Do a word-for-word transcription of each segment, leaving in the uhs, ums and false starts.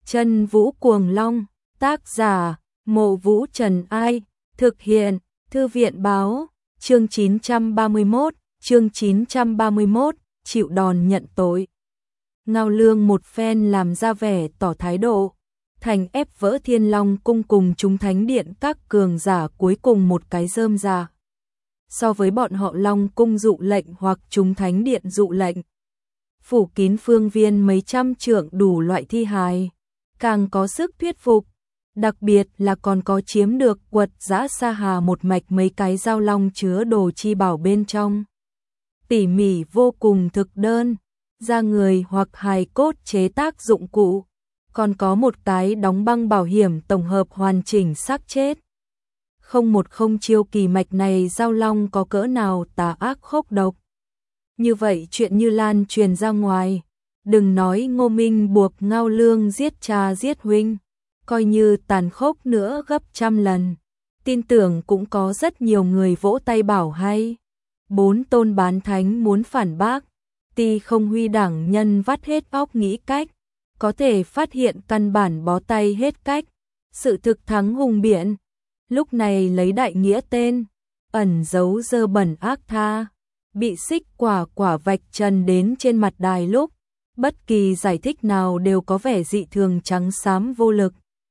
Chân Vũ Cuồng Long, tác giả, Mộ Vũ Trần Ai, thực hiện, Thư viện báo, chương chín trăm ba mươi mốt, chương chín trăm ba mươi mốt, chịu đòn nhận tội. Ngao Lương một phen làm ra vẻ tỏ thái độ, thành ép vỡ Thiên Long cung cùng chúng thánh điện các cường giả cuối cùng một cái rơm rà. So với bọn họ Long cung dụ lệnh hoặc chúng thánh điện dụ lệnh, phủ kín phương viên mấy trăm trượng đủ loại thi hài, càng có sức thuyết phục, đặc biệt là còn có chiếm được quật giã sa hà một mạch mấy cái dao long chứa đồ chi bảo bên trong. Tỉ mỉ vô cùng thực đơn, da người hoặc hài cốt chế tác dụng cụ, còn có một cái đóng băng bảo hiểm tổng hợp hoàn chỉnh xác chết. Không một không chiêu kỳ mạch này dao long có cỡ nào tà ác khốc độc. Như vậy chuyện như lan truyền ra ngoài, đừng nói Ngô Minh buộc Ngao Lương giết cha giết huynh, coi như tàn khốc nữa gấp trăm lần, tin tưởng cũng có rất nhiều người vỗ tay bảo hay. Bốn tôn bán thánh muốn phản bác, Ti Không Huy đẳng nhân vắt hết óc nghĩ cách, có thể phát hiện căn bản bó tay hết cách, sự thực thắng hùng biện. Lúc này lấy đại nghĩa tên, ẩn giấu dơ bẩn ác tha, bị xích quả quả vạch trần đến trên mặt đài lúc, bất kỳ giải thích nào đều có vẻ dị thường trắng xám vô lực.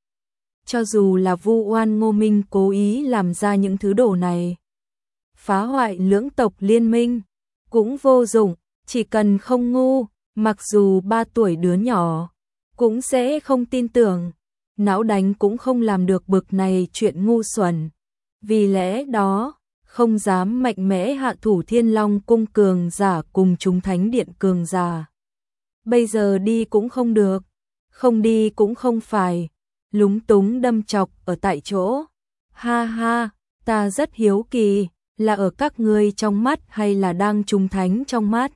Cho dù là vu oan Ngô Minh cố ý làm ra những thứ đồ này, phá hoại lưỡng tộc liên minh, cũng vô dụng, chỉ cần không ngu, mặc dù ba tuổi đứa nhỏ, cũng sẽ không tin tưởng, não đánh cũng không làm được bực này chuyện ngu xuẩn. Vì lẽ đó, không dám mạnh mẽ hạ thủ Thiên Long cung cường giả cùng chúng thánh điện cường giả. Bây giờ đi cũng không được, không đi cũng không phải, lúng túng đâm chọc ở tại chỗ. Ha ha, ta rất hiếu kỳ, là ở các ngươi trong mắt hay là đang chúng thánh trong mắt?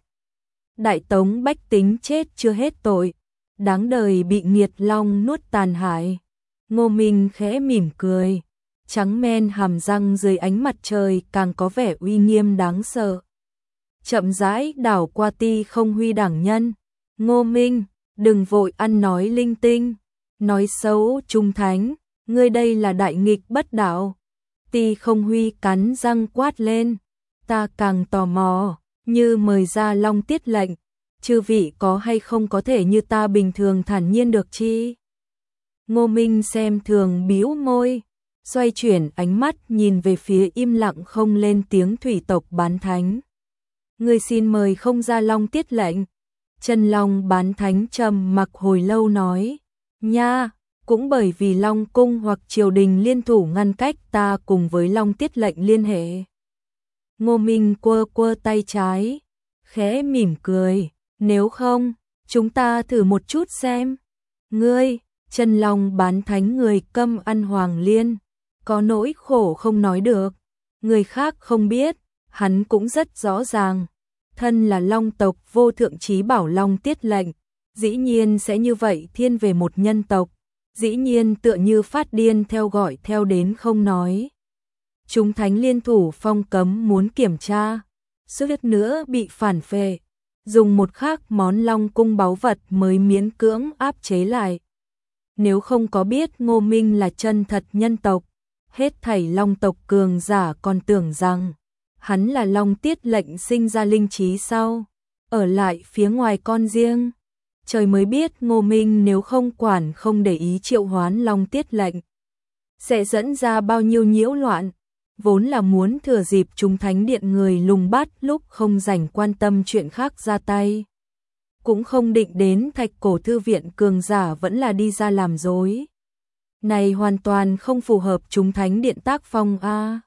Đại tống bách tính chết chưa hết tội, đáng đời bị nghiệt long nuốt tàn hại. Ngô Minh khẽ mỉm cười, trắng men hàm răng dưới ánh mặt trời càng có vẻ uy nghiêm đáng sợ. Chậm rãi đảo qua Ti Không Huy đẳng nhân. Ngô Minh, đừng vội ăn nói linh tinh, nói xấu trung thánh, ngươi đây là đại nghịch bất đạo. Ti Không Huy cắn răng quát lên, ta càng tò mò, như mời ra long tiết lệnh, chư vị có hay không có thể như ta bình thường thản nhiên được chi? Ngô Minh xem thường bĩu môi, xoay chuyển ánh mắt nhìn về phía im lặng không lên tiếng thủy tộc bán thánh. Người xin mời không ra long tiết lệnh. Chân Long bán thánh trầm mặc hồi lâu nói, nha, cũng bởi vì Long cung hoặc triều đình liên thủ ngăn cách ta cùng với long tiết lệnh liên hệ. Ngô Minh quơ quơ tay trái, khẽ mỉm cười, nếu không, chúng ta thử một chút xem. Ngươi, Chân Long bán thánh người câm ăn hoàng liên, có nỗi khổ không nói được, người khác không biết, hắn cũng rất rõ ràng. Thân là long tộc vô thượng chí bảo long tiết lệnh, dĩ nhiên sẽ như vậy thiên về một nhân tộc, dĩ nhiên tựa như phát điên theo gọi theo đến không nói. Chúng thánh liên thủ phong cấm muốn kiểm tra, suýt nữa bị phản phệ, dùng một khác món long cung báu vật mới miễn cưỡng áp chế lại. Nếu không có biết Ngô Minh là chân thật nhân tộc, hết thảy long tộc cường giả còn tưởng rằng hắn là long tiết lệnh sinh ra linh trí sau, ở lại phía ngoài con riêng. Trời mới biết Ngô Minh nếu không quản không để ý triệu hoán long tiết lệnh, sẽ dẫn ra bao nhiêu nhiễu loạn, vốn là muốn thừa dịp chúng thánh điện người lùng bắt lúc không rảnh quan tâm chuyện khác ra tay. Cũng không định đến thạch cổ thư viện cường giả vẫn là đi ra làm dối. Này hoàn toàn không phù hợp chúng thánh điện tác phong a.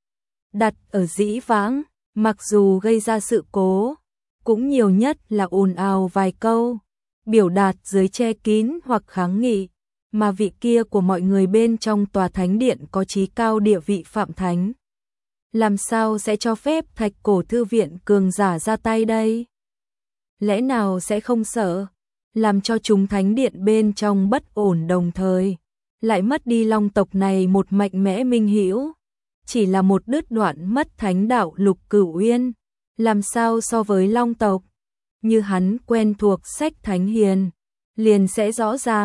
Đặt ở dĩ vãng, mặc dù gây ra sự cố, cũng nhiều nhất là ồn ào vài câu, biểu đạt dưới che kín hoặc kháng nghị, mà vị kia của mọi người bên trong tòa thánh điện có chí cao địa vị phạm thánh. Làm sao sẽ cho phép thạch cổ thư viện cường giả ra tay đây? Lẽ nào sẽ không sợ, làm cho chúng thánh điện bên trong bất ổn đồng thời, lại mất đi long tộc này một mạnh mẽ minh hữu? Chỉ là một đứt đoạn mất thánh đạo Lục Cửu Uyên, làm sao so với long tộc? Như hắn quen thuộc sách thánh hiền, liền sẽ rõ ràng,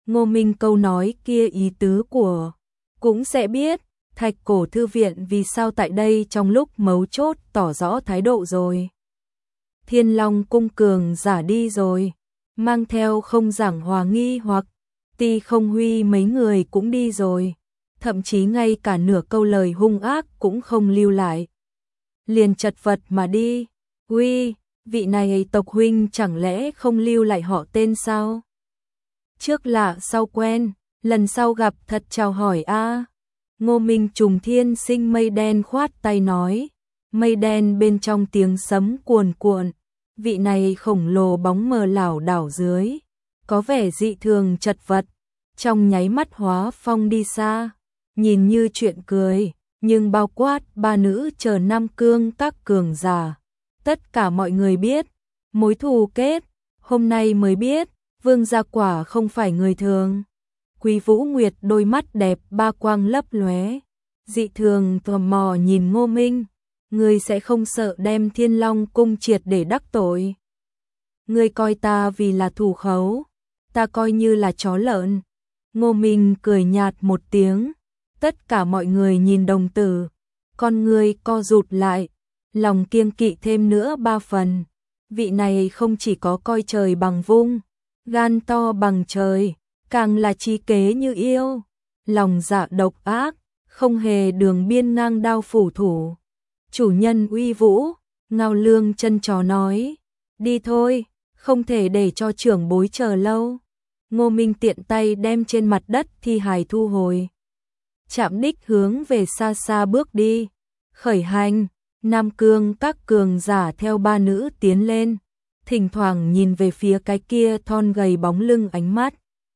Ngô Minh câu nói kia ý tứ của cũng sẽ biết, Thạch Cổ Thư Viện vì sao tại đây trong lúc mấu chốt tỏ rõ thái độ rồi. Thiên Long cung cường giả đi rồi, mang theo không giảng hòa nghi hoặc Ti Không Huy mấy người cũng đi rồi, thậm chí ngay cả nửa câu lời hung ác cũng không lưu lại. Liền chật vật mà đi. Huy, vị này tộc huynh chẳng lẽ không lưu lại họ tên sao? Trước lạ sau quen, lần sau gặp thật chào hỏi a. Ngô Minh trùng thiên sinh mây đen khoát tay nói, mây đen bên trong tiếng sấm cuồn cuộn, vị này khổng lồ bóng mờ lảo đảo dưới, có vẻ dị thường chật vật, trong nháy mắt hóa phong đi xa, nhìn như chuyện cười, nhưng bao quát ba nữ chờ Nam Cương các cường giả. Tất cả mọi người biết, mối thù kết, hôm nay mới biết, Vương Gia quả không phải người thường. Quý Vũ Nguyệt đôi mắt đẹp ba quang lấp lóe, dị thường tò mò nhìn Ngô Minh, ngươi sẽ không sợ đem Thiên Long cung triệt để đắc tội. Ngươi coi ta vì là thủ khấu, ta coi như là chó lợn. Ngô Minh cười nhạt một tiếng, tất cả mọi người nhìn đồng tử, con ngươi co rụt lại, lòng kiêng kỵ thêm nữa ba phần. Vị này không chỉ có coi trời bằng vung, gan to bằng trời, càng là trí kế như yêu, lòng dạ độc ác, không hề đường biên ngang đao phủ thủ. Chủ nhân uy vũ, Ngao Lương chân chó nói, đi thôi, không thể để cho trưởng bối chờ lâu. Ngô Minh tiện tay đem trên mặt đất thi hài thu hồi, chạm đích hướng về xa xa bước đi. Khởi hành, Nam Cương các cường giả theo ba nữ tiến lên, thỉnh thoảng nhìn về phía cái kia thon gầy bóng lưng, ánh mắt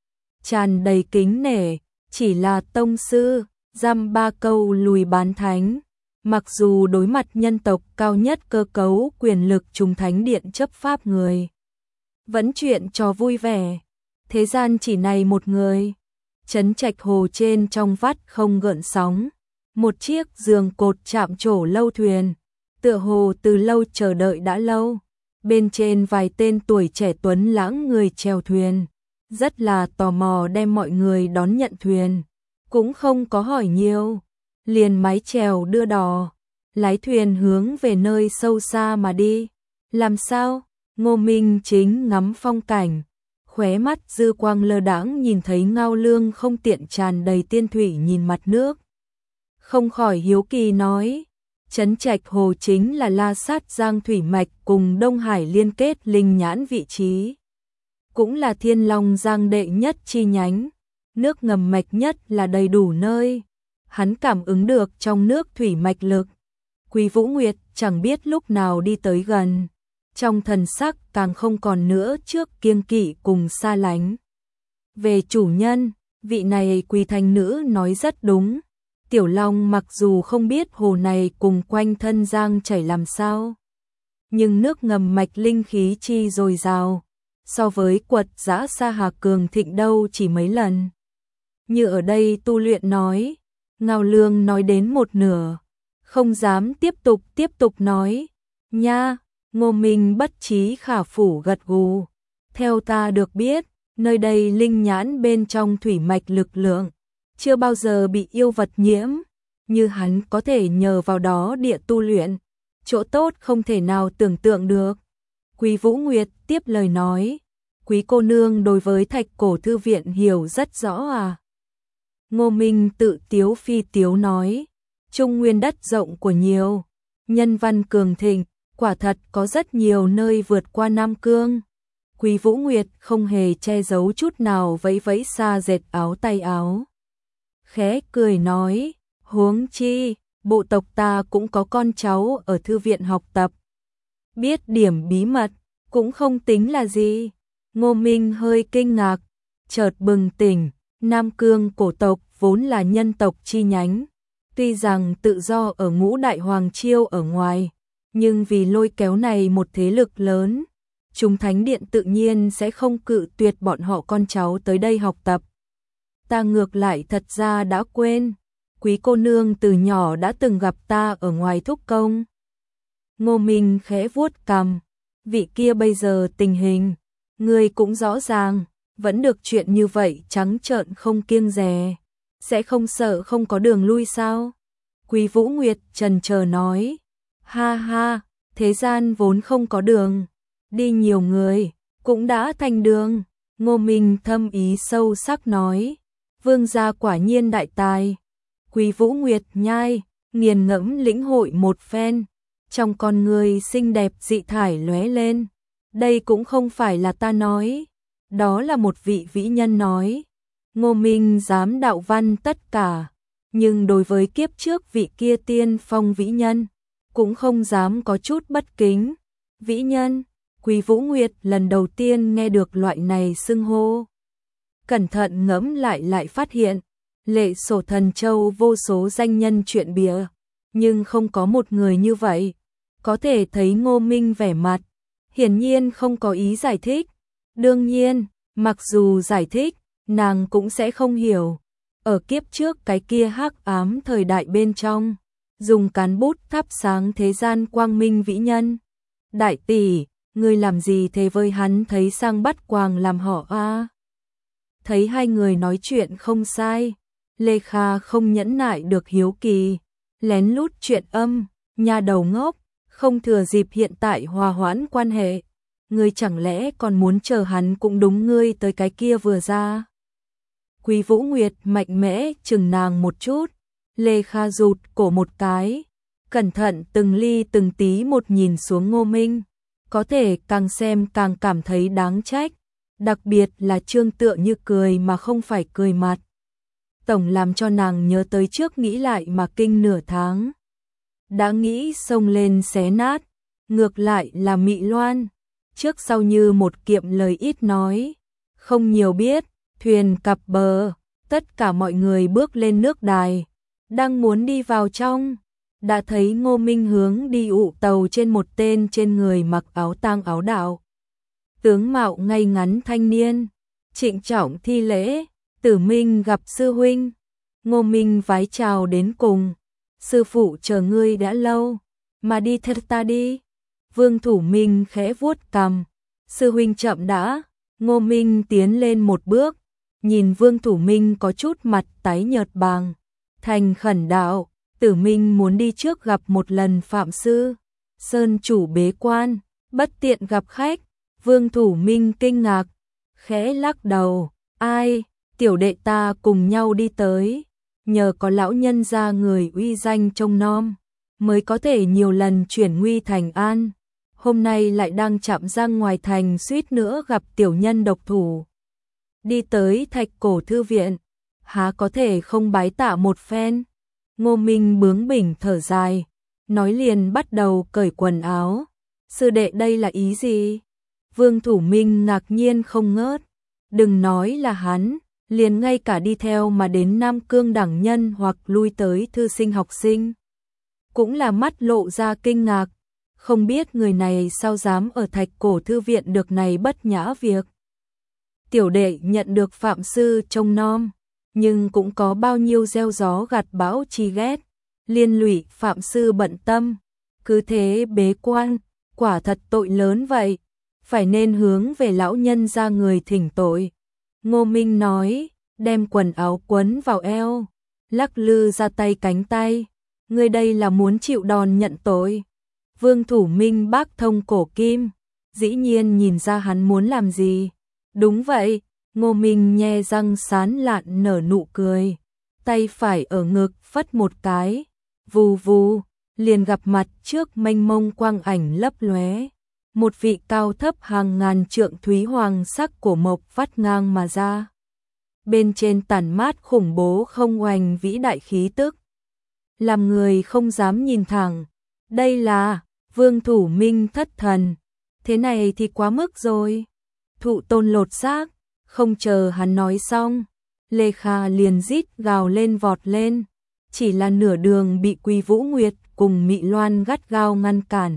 tràn đầy kính nể, chỉ là tông sư, dăm ba câu lùi bán thánh. Mặc dù đối mặt nhân tộc cao nhất cơ cấu quyền lực trùng thánh điện chấp pháp người, vẫn chuyện trò vui vẻ. Thế gian chỉ này một người. Trấn Trạch hồ trên trong vắt không gợn sóng, một chiếc giường cột chạm trổ lâu thuyền, tựa hồ từ lâu chờ đợi đã lâu. Bên trên vài tên tuổi trẻ tuấn lãng người chèo thuyền, rất là tò mò đem mọi người đón nhận thuyền, cũng không có hỏi nhiều, liền mái chèo đưa đò, lái thuyền hướng về nơi sâu xa mà đi. Làm sao? Ngô Minh chính ngắm phong cảnh, khóe mắt dư quang lơ đãng nhìn thấy Ngao Lương không tiện tràn đầy tiên thủy nhìn mặt nước, không khỏi hiếu kỳ nói, Trấn Trạch hồ chính là La Sát Giang thủy mạch cùng Đông Hải liên kết linh nhãn vị trí, cũng là Thiên Long Giang đệ nhất chi nhánh, nước ngầm mạch nhất là đầy đủ nơi. Hắn cảm ứng được trong nước thủy mạch lực. Quý Vũ Nguyệt chẳng biết lúc nào đi tới gần, trong thần sắc càng không còn nữa trước kiêng kỵ cùng xa lánh. Về chủ nhân, vị này Quý Thành nữ nói rất đúng. Tiểu Long mặc dù không biết hồ này cùng quanh thân giang chảy làm sao, nhưng nước ngầm mạch linh khí chi dồi dào, so với quật giã Sa Hà cường thịnh đâu chỉ mấy lần. Như ở đây tu luyện nói, Ngao Lương nói đến một nửa, không dám tiếp tục tiếp tục nói. Nha, Ngô Minh bất trí khả phủ gật gù. Theo ta được biết, nơi đây linh nhãn bên trong thủy mạch lực lượng, chưa bao giờ bị yêu vật nhiễm, như hắn có thể nhờ vào đó địa tu luyện, chỗ tốt không thể nào tưởng tượng được. Quý Vũ Nguyệt tiếp lời nói, quý cô nương đối với Thạch Cổ Thư Viện hiểu rất rõ à? Ngô Minh tự tiếu phi tiếu nói, Trung Nguyên đất rộng của nhiều, nhân văn cường thịnh, quả thật có rất nhiều nơi vượt qua Nam Cương. Quý Vũ Nguyệt không hề che giấu chút nào, vẫy vẫy xa dệt áo tay áo, khẽ cười nói, huống chi, bộ tộc ta cũng có con cháu ở thư viện học tập. Biết điểm bí mật, cũng không tính là gì. Ngô Minh hơi kinh ngạc, chợt bừng tỉnh, Nam Cương cổ tộc vốn là nhân tộc chi nhánh. Tuy rằng tự do ở ngũ đại hoàng chiêu ở ngoài, nhưng vì lôi kéo này một thế lực lớn, Trùng Thánh Điện tự nhiên sẽ không cự tuyệt bọn họ con cháu tới đây học tập. Ta ngược lại thật ra đã quên, quý cô nương từ nhỏ đã từng gặp ta ở ngoài thúc công. Ngô Minh khẽ vuốt cằm, vị kia bây giờ tình hình, ngươi cũng rõ ràng, vẫn được chuyện như vậy trắng trợn không kiêng dè, sẽ không sợ không có đường lui sao? Quý Vũ Nguyệt chần chờ nói, ha ha, thế gian vốn không có đường, đi nhiều người, cũng đã thành đường. Ngô Minh thâm ý sâu sắc nói, vương gia quả nhiên đại tài. Quý Vũ Nguyệt nhai, nghiền ngẫm lĩnh hội một phen, trong con người xinh đẹp dị thải lóe lên. Đây cũng không phải là ta nói, đó là một vị vĩ nhân nói. Ngô Minh dám đạo văn tất cả, nhưng đối với kiếp trước vị kia tiên phong vĩ nhân, cũng không dám có chút bất kính. Vĩ nhân, Quý Vũ Nguyệt lần đầu tiên nghe được loại này xưng hô. Cẩn thận ngẫm lại lại phát hiện, Lệ Sổ Thần Châu vô số danh nhân chuyện bìa, nhưng không có một người như vậy. Có thể thấy Ngô Minh vẻ mặt, hiển nhiên không có ý giải thích. Đương nhiên, mặc dù giải thích, nàng cũng sẽ không hiểu. Ở kiếp trước cái kia hắc ám thời đại bên trong, dùng cán bút thắp sáng thế gian quang minh vĩ nhân. Đại tỷ, ngươi làm gì thế với hắn, thấy sang bắt quàng làm họ a? À? Thấy hai người nói chuyện không sai, Lê Kha không nhẫn nại được hiếu kỳ, lén lút chuyện âm, nhà đầu ngốc, không thừa dịp hiện tại hòa hoãn quan hệ. Ngươi chẳng lẽ còn muốn chờ hắn cũng đúng ngươi tới cái kia vừa ra? Quý Vũ Nguyệt mạnh mẽ chừng nàng một chút, Lê Kha rụt cổ một cái, cẩn thận từng ly từng tí một nhìn xuống Ngô Minh, có thể càng xem càng cảm thấy đáng trách, đặc biệt là trương tựa như cười mà không phải cười mặt. Tổng làm cho nàng nhớ tới trước nghĩ lại mà kinh nửa tháng. Đã nghĩ xông lên xé nát, ngược lại là Mị Loan, trước sau như một kiệm lời ít nói, không nhiều biết. Thuyền cập bờ, tất cả mọi người bước lên nước đài, đang muốn đi vào trong, đã thấy Ngô Minh hướng đi ụ tàu trên một tên trên người mặc áo tang áo đạo. Tướng mạo ngay ngắn thanh niên, trịnh trọng thi lễ, Tử Minh gặp sư huynh. Ngô Minh vái chào đến cùng, sư phụ chờ ngươi đã lâu, mà đi thật ta đi. Vương Thủ Minh khẽ vuốt cằm, sư huynh chậm đã. Ngô Minh tiến lên một bước, nhìn Vương Thủ Minh có chút mặt tái nhợt bàng, thành khẩn đạo, Tử Minh muốn đi trước gặp một lần Phạm Sư. Sơn chủ bế quan, bất tiện gặp khách. Vương Thủ Minh kinh ngạc, khẽ lắc đầu, ai, tiểu đệ ta cùng nhau đi tới, nhờ có lão nhân gia người uy danh trông nom, mới có thể nhiều lần chuyển nguy thành an. Hôm nay lại đang chạm răng ngoài thành, suýt nữa gặp tiểu nhân độc thủ. Đi tới Thạch Cổ thư viện, há có thể không bái tạ một phen. Ngô Minh bướng bỉnh thở dài, nói liền bắt đầu cởi quần áo. Sư đệ đây là ý gì? Vương Thủ Minh ngạc nhiên không ngớt, đừng nói là hắn, liền ngay cả đi theo mà đến Nam Cương đẳng nhân hoặc lui tới thư sinh học sinh, cũng là mắt lộ ra kinh ngạc. Không biết người này sao dám ở Thạch Cổ thư viện được này bất nhã việc. Tiểu đệ nhận được Phạm Sư trông nom, nhưng cũng có bao nhiêu gieo gió gặt bão chi ghét, liên lụy Phạm Sư bận tâm, cứ thế bế quan, quả thật tội lớn vậy, phải nên hướng về lão nhân ra người thỉnh tội. Ngô Minh nói, đem quần áo quấn vào eo, lắc lư ra tay cánh tay, người đây là muốn chịu đòn nhận tội. Vương Thủ Minh bác thông cổ kim, dĩ nhiên nhìn ra hắn muốn làm gì. Đúng vậy, Ngô Minh nhe răng sán lạn nở nụ cười, tay phải ở ngực phất một cái, vù vù, liền gặp mặt trước mênh mông quang ảnh lấp lóe. Một vị cao thấp hàng ngàn trượng thúy hoàng sắc cổ mộc vắt ngang mà ra. Bên trên tản mát khủng bố không oanh vĩ đại khí tức, làm người không dám nhìn thẳng. Đây là Vương Thủ Minh thất thần, thế này thì quá mức rồi. Thụ tôn lột xác, không chờ hắn nói xong, Lê Kha liền rít gào lên vọt lên, chỉ là nửa đường bị Quý Vũ Nguyệt cùng Mị Loan gắt gao ngăn cản.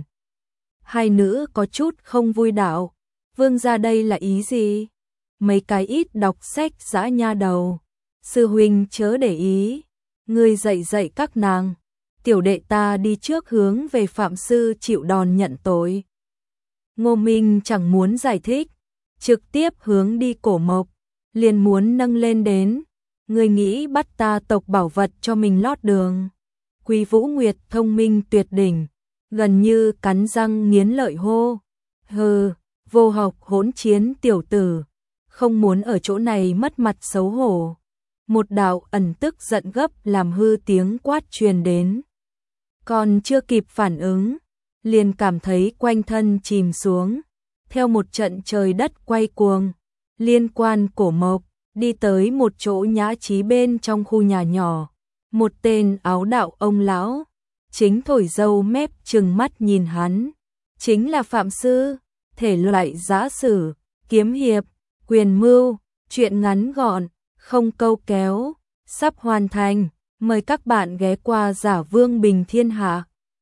Hai nữ có chút không vui đạo, vương gia đây là ý gì? Mấy cái ít đọc sách dã nha đầu, sư huynh chớ để ý, ngươi dạy dạy các nàng, tiểu đệ ta đi trước hướng về Phạm Sư chịu đòn nhận tội. Ngô Minh chẳng muốn giải thích, trực tiếp hướng đi Cổ Mộc, liền muốn nâng lên đến. Người nghĩ bắt ta tộc bảo vật cho mình lót đường. Quý Vũ Nguyệt thông minh tuyệt đỉnh, gần như cắn răng nghiến lợi hô. Hừ, vô học hỗn chiến tiểu tử, không muốn ở chỗ này mất mặt xấu hổ. Một đạo ẩn tức giận gấp làm hư tiếng quát truyền đến. Còn chưa kịp phản ứng, liền cảm thấy quanh thân chìm xuống. Theo một trận trời đất quay cuồng, liên quan Cổ Mộc, đi tới một chỗ nhã trí bên trong khu nhà nhỏ. Một tên áo đạo ông lão, chính thổi dâu mép trừng mắt nhìn hắn. Chính là Phạm Sư, thể loại giã sử, kiếm hiệp, quyền mưu, chuyện ngắn gọn, không câu kéo, sắp hoàn thành. Mời các bạn ghé qua Giả Vương Bình Thiên Hạ.